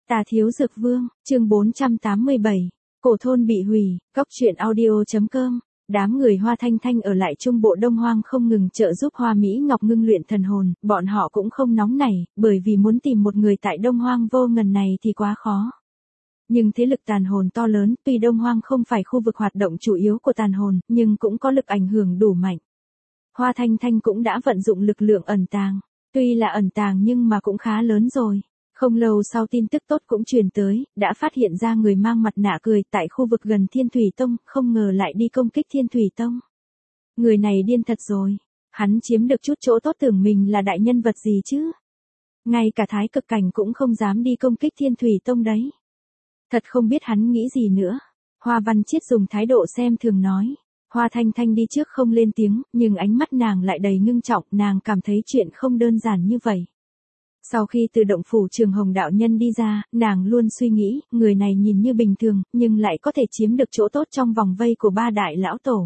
Tà Thiếu Dược Vương, chương 487, Cổ thôn bị hủy, Cóc truyện audio.com. Đám người Hoa Thanh Thanh ở lại Trung Bộ Đông Hoang không ngừng trợ giúp Hoa Mỹ Ngọc ngưng luyện thần hồn, bọn họ cũng không nóng nảy, bởi vì muốn tìm một người tại Đông Hoang vô ngần này thì quá khó. Nhưng thế lực tàn hồn to lớn, tuy Đông Hoang không phải khu vực hoạt động chủ yếu của tàn hồn, nhưng cũng có lực ảnh hưởng đủ mạnh. Hoa Thanh Thanh cũng đã vận dụng lực lượng ẩn tàng, tuy là ẩn tàng nhưng mà cũng khá lớn rồi. Không lâu sau tin tức tốt cũng truyền tới, đã phát hiện ra người mang mặt nạ cười tại khu vực gần Thiên Thủy Tông, không ngờ lại đi công kích Thiên Thủy Tông. Người này điên thật rồi, hắn chiếm được chút chỗ tốt tưởng mình là đại nhân vật gì chứ. Ngay cả Thái Cực Cảnh cũng không dám đi công kích Thiên Thủy Tông đấy. Thật không biết hắn nghĩ gì nữa. Hoa Văn Chiết dùng thái độ xem thường nói. Hoa Thanh Thanh đi trước không lên tiếng, nhưng ánh mắt nàng lại đầy ngưng trọng, nàng cảm thấy chuyện không đơn giản như vậy. Sau khi từ động phủ Trường Hồng đạo nhân đi ra, nàng luôn suy nghĩ, người này nhìn như bình thường, nhưng lại có thể chiếm được chỗ tốt trong vòng vây của ba đại lão tổ.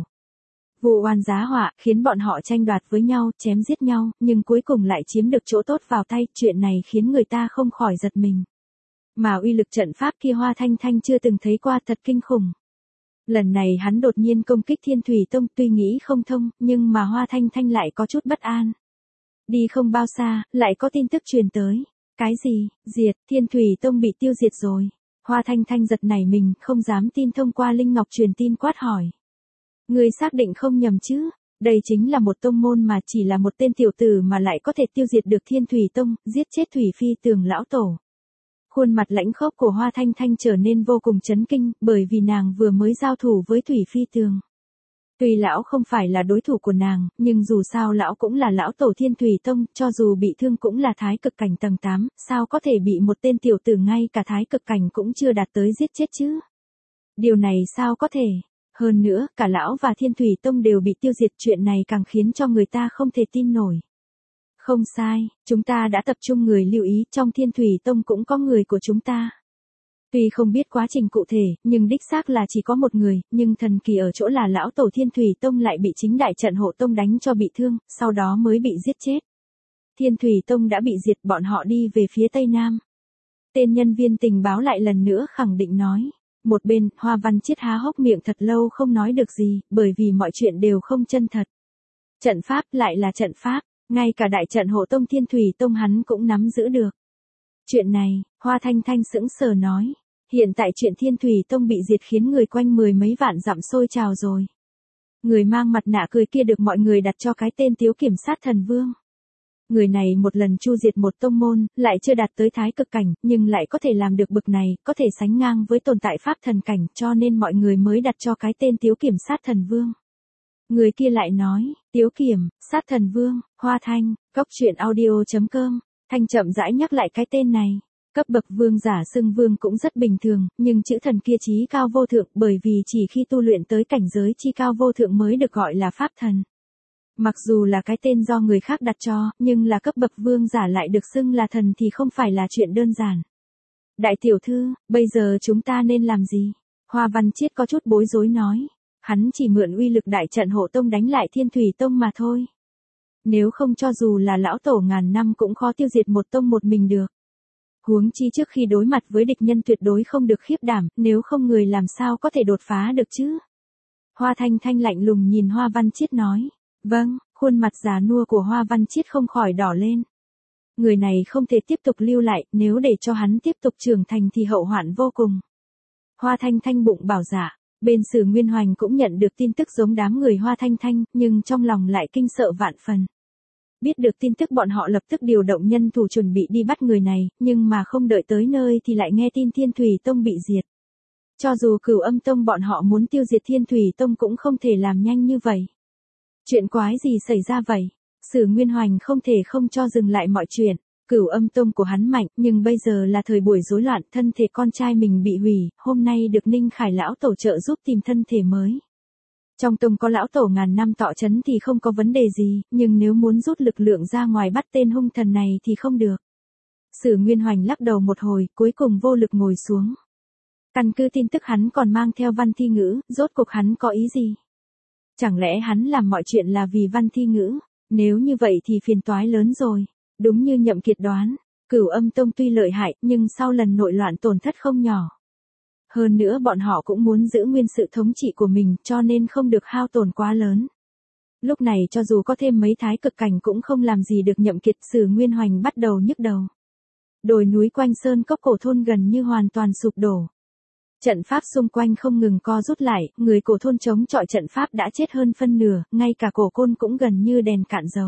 Vụ oan giá họa, khiến bọn họ tranh đoạt với nhau, chém giết nhau, nhưng cuối cùng lại chiếm được chỗ tốt vào tay, chuyện này khiến người ta không khỏi giật mình. Mà uy lực trận pháp kia Hoa Thanh Thanh chưa từng thấy qua, thật kinh khủng. Lần này hắn đột nhiên công kích Thiên Thủy Tông, tuy nghĩ không thông, nhưng mà Hoa Thanh Thanh lại có chút bất an. Đi không bao xa, lại có tin tức truyền tới. Cái gì, diệt, Thiên Thủy Tông bị tiêu diệt rồi. Hoa Thanh Thanh giật nảy mình, không dám tin, thông qua Linh Ngọc truyền tin quát hỏi. Người xác định không nhầm chứ, đây chính là một tông môn mà chỉ là một tên tiểu tử mà lại có thể tiêu diệt được Thiên Thủy Tông, giết chết Thủy Phi Tường lão tổ. Khuôn mặt lãnh khốc của Hoa Thanh Thanh trở nên vô cùng chấn kinh, bởi vì nàng vừa mới giao thủ với Thủy Phi Tường. Tuy lão không phải là đối thủ của nàng, nhưng dù sao lão cũng là lão tổ Thiên Thủy Tông, cho dù bị thương cũng là Thái Cực Cảnh tầng 8, sao có thể bị một tên tiểu tử ngay cả Thái Cực Cảnh cũng chưa đạt tới giết chết chứ? Điều này sao có thể? Hơn nữa, cả lão và Thiên Thủy Tông đều bị tiêu diệt, chuyện này càng khiến cho người ta không thể tin nổi. Không sai, chúng ta đã tập trung người lưu ý, trong Thiên Thủy Tông cũng có người của chúng ta. Tuy không biết quá trình cụ thể, nhưng đích xác là chỉ có một người, nhưng thần kỳ ở chỗ là lão tổ Thiên Thủy Tông lại bị chính đại trận hộ tông đánh cho bị thương, sau đó mới bị giết chết. Thiên Thủy Tông đã bị diệt, bọn họ đi về phía Tây Nam. Tên nhân viên tình báo lại lần nữa khẳng định nói. Một bên, Hoa Văn Chiết há hốc miệng thật lâu không nói được gì, bởi vì mọi chuyện đều không chân thật. Trận pháp lại là trận pháp, ngay cả đại trận hộ tông Thiên Thủy Tông hắn cũng nắm giữ được. Chuyện này, Hoa Thanh Thanh sững sờ nói. Hiện tại chuyện Thiên Thủy Tông bị diệt khiến người quanh mười mấy vạn dặm sôi trào rồi. Người mang mặt nạ cười kia được mọi người đặt cho cái tên Tiếu Kiểm Sát Thần Vương. Người này một lần chu diệt một tông môn, lại chưa đạt tới Thái Cực Cảnh, nhưng lại có thể làm được bực này, có thể sánh ngang với tồn tại Pháp Thần Cảnh, cho nên mọi người mới đặt cho cái tên Tiếu Kiểm Sát Thần Vương. Người kia lại nói, Tiếu Kiểm, Sát Thần Vương, Hoa Thanh, Cóc truyện audio.com, Thanh chậm rãi nhắc lại cái tên này. Cấp bậc vương giả xưng vương cũng rất bình thường, nhưng chữ thần kia chí cao vô thượng, bởi vì chỉ khi tu luyện tới cảnh giới chi cao vô thượng mới được gọi là pháp thần. Mặc dù là cái tên do người khác đặt cho, nhưng là cấp bậc vương giả lại được xưng là thần thì không phải là chuyện đơn giản. Đại tiểu thư, bây giờ chúng ta nên làm gì? Hoa Văn Chiết có chút bối rối nói. Hắn chỉ mượn uy lực đại trận hộ tông đánh lại Thiên Thủy Tông mà thôi. Nếu không cho dù là lão tổ ngàn năm cũng khó tiêu diệt một tông một mình được. Huống chi trước khi đối mặt với địch nhân tuyệt đối không được khiếp đảm, nếu không người làm sao có thể đột phá được chứ? Hoa Thanh Thanh lạnh lùng nhìn Hoa Văn Chiết nói. Vâng, khuôn mặt già nua của Hoa Văn Chiết không khỏi đỏ lên. Người này không thể tiếp tục lưu lại, nếu để cho hắn tiếp tục trưởng thành thì hậu hoạn vô cùng. Hoa Thanh Thanh bụng bảo dạ, bên Sử Nguyên Hoành cũng nhận được tin tức giống đám người Hoa Thanh Thanh, nhưng trong lòng lại kinh sợ vạn phần. Biết được tin tức bọn họ lập tức điều động nhân thủ chuẩn bị đi bắt người này, nhưng mà không đợi tới nơi thì lại nghe tin Thiên Thủy Tông bị diệt. Cho dù Cửu Âm Tông bọn họ muốn tiêu diệt Thiên Thủy Tông cũng không thể làm nhanh như vậy. Chuyện quái gì xảy ra vậy? Sử Nguyên Hoành không thể không cho dừng lại mọi chuyện. Cửu Âm Tông của hắn mạnh, nhưng bây giờ là thời buổi rối loạn, thân thể con trai mình bị hủy, hôm nay được Ninh Khải lão tổ trợ giúp tìm thân thể mới. Trong tông có lão tổ ngàn năm tọa chấn thì không có vấn đề gì, nhưng nếu muốn rút lực lượng ra ngoài bắt tên hung thần này thì không được. Sử Nguyên Hoành lắc đầu một hồi, cuối cùng vô lực ngồi xuống. Căn cứ tin tức hắn còn mang theo Văn Thi Ngữ, rốt cuộc hắn có ý gì? Chẳng lẽ hắn làm mọi chuyện là vì Văn Thi Ngữ? Nếu như vậy thì phiền toái lớn rồi. Đúng như Nhậm Kiệt đoán, Cửu Âm Tông tuy lợi hại, nhưng sau lần nội loạn tổn thất không nhỏ. Hơn nữa bọn họ cũng muốn giữ nguyên sự thống trị của mình, cho nên không được hao tổn quá lớn. Lúc này cho dù có thêm mấy thái cực cảnh cũng không làm gì được Nhậm Kiệt. Sử Nguyên Hoành bắt đầu nhức đầu. Đồi núi quanh sơn cốc cổ thôn gần như hoàn toàn sụp đổ. Trận pháp xung quanh không ngừng co rút lại, người cổ thôn chống chọi trận pháp đã chết hơn phân nửa, ngay cả cổ côn cũng gần như đèn cạn dầu.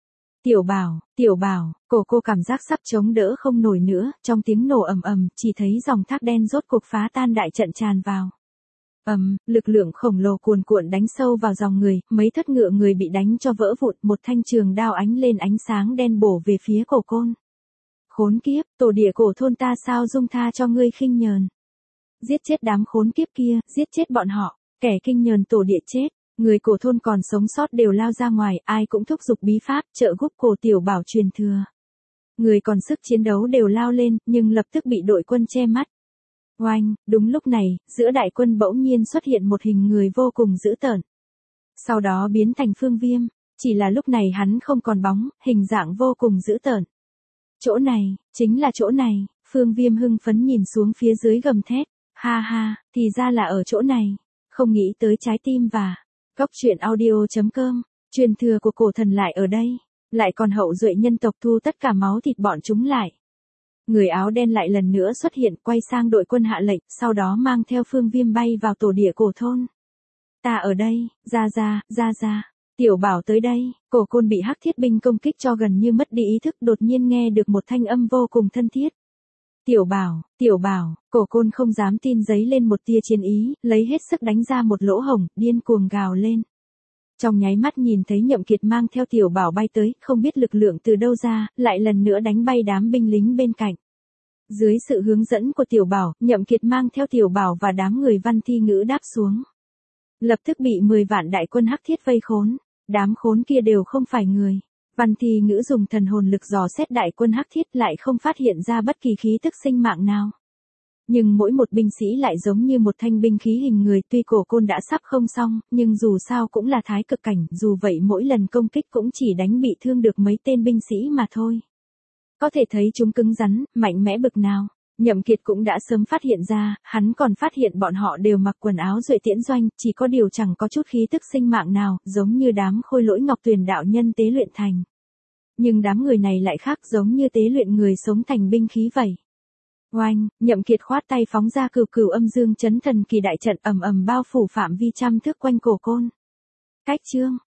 Tiểu bảo, cô cảm giác sắp chống đỡ không nổi nữa, trong tiếng nổ ầm ầm, chỉ thấy dòng thác đen rốt cuộc phá tan đại trận tràn vào. Lực lượng khổng lồ cuồn cuộn đánh sâu vào dòng người, mấy thất ngựa người bị đánh cho vỡ vụn, một thanh trường đao ánh lên ánh sáng đen bổ về phía cổ côn. Khốn kiếp, tổ địa cổ thôn ta sao dung tha cho ngươi khinh nhờn. Giết chết đám khốn kiếp kia, giết chết bọn họ, kẻ khinh nhờn tổ địa chết. Người cổ thôn còn sống sót đều lao ra ngoài, ai cũng thúc giục bí pháp, trợ giúp cổ tiểu bảo truyền thừa. Người còn sức chiến đấu đều lao lên, nhưng lập tức bị đội quân che mắt. Oanh, đúng lúc này, giữa đại quân bỗng nhiên xuất hiện một hình người vô cùng dữ tợn. Sau đó biến thành Phương Viêm, chỉ là lúc này hắn không còn bóng, hình dạng vô cùng dữ tợn. Chỗ này, chính là chỗ này, Phương Viêm hưng phấn nhìn xuống phía dưới gầm thét. Ha ha, thì ra là ở chỗ này, không nghĩ tới trái tim và Góc truyện audio.com, truyền thừa của cổ thần lại ở đây, lại còn hậu duệ nhân tộc thu tất cả máu thịt bọn chúng lại. Người áo đen lại lần nữa xuất hiện, quay sang đội quân hạ lệnh, sau đó mang theo Phương Viêm bay vào tổ địa cổ thôn. Ta ở đây, ra, tiểu bảo tới đây. Cổ côn bị hắc thiết binh công kích cho gần như mất đi ý thức, đột nhiên nghe được một thanh âm vô cùng thân thiết. Tiểu bảo, cổ côn không dám tin giấy lên một tia chiến ý, lấy hết sức đánh ra một lỗ hổng, điên cuồng gào lên. Trong nháy mắt nhìn thấy Nhậm Kiệt mang theo tiểu bảo bay tới, không biết lực lượng từ đâu ra, lại lần nữa đánh bay đám binh lính bên cạnh. Dưới sự hướng dẫn của tiểu bảo, Nhậm Kiệt mang theo tiểu bảo và đám người Văn Thi Ngữ đáp xuống. Lập tức bị 10 vạn đại quân hắc thiết vây khốn, đám khốn kia đều không phải người. Văn Thi Ngữ dùng thần hồn lực dò xét đại quân hắc thiết lại không phát hiện ra bất kỳ khí tức sinh mạng nào. Nhưng mỗi một binh sĩ lại giống như một thanh binh khí hình người, tuy cổ côn đã sắp không xong, nhưng dù sao cũng là thái cực cảnh, dù vậy mỗi lần công kích cũng chỉ đánh bị thương được mấy tên binh sĩ mà thôi. Có thể thấy chúng cứng rắn, mạnh mẽ bực nào. Nhậm Kiệt cũng đã sớm phát hiện ra, hắn còn phát hiện bọn họ đều mặc quần áo duệ tiễn doanh, chỉ có điều chẳng có chút khí tức sinh mạng nào, giống như đám khôi lỗi Ngọc Tuyền đạo nhân tế luyện thành. Nhưng đám người này lại khác, giống như tế luyện người sống thành binh khí vậy. Oanh, Nhậm Kiệt khoát tay phóng ra Cửu Âm Dương Chấn Thần Kỳ đại trận ầm ầm bao phủ phạm vi trăm thước quanh cổ côn. Cách chương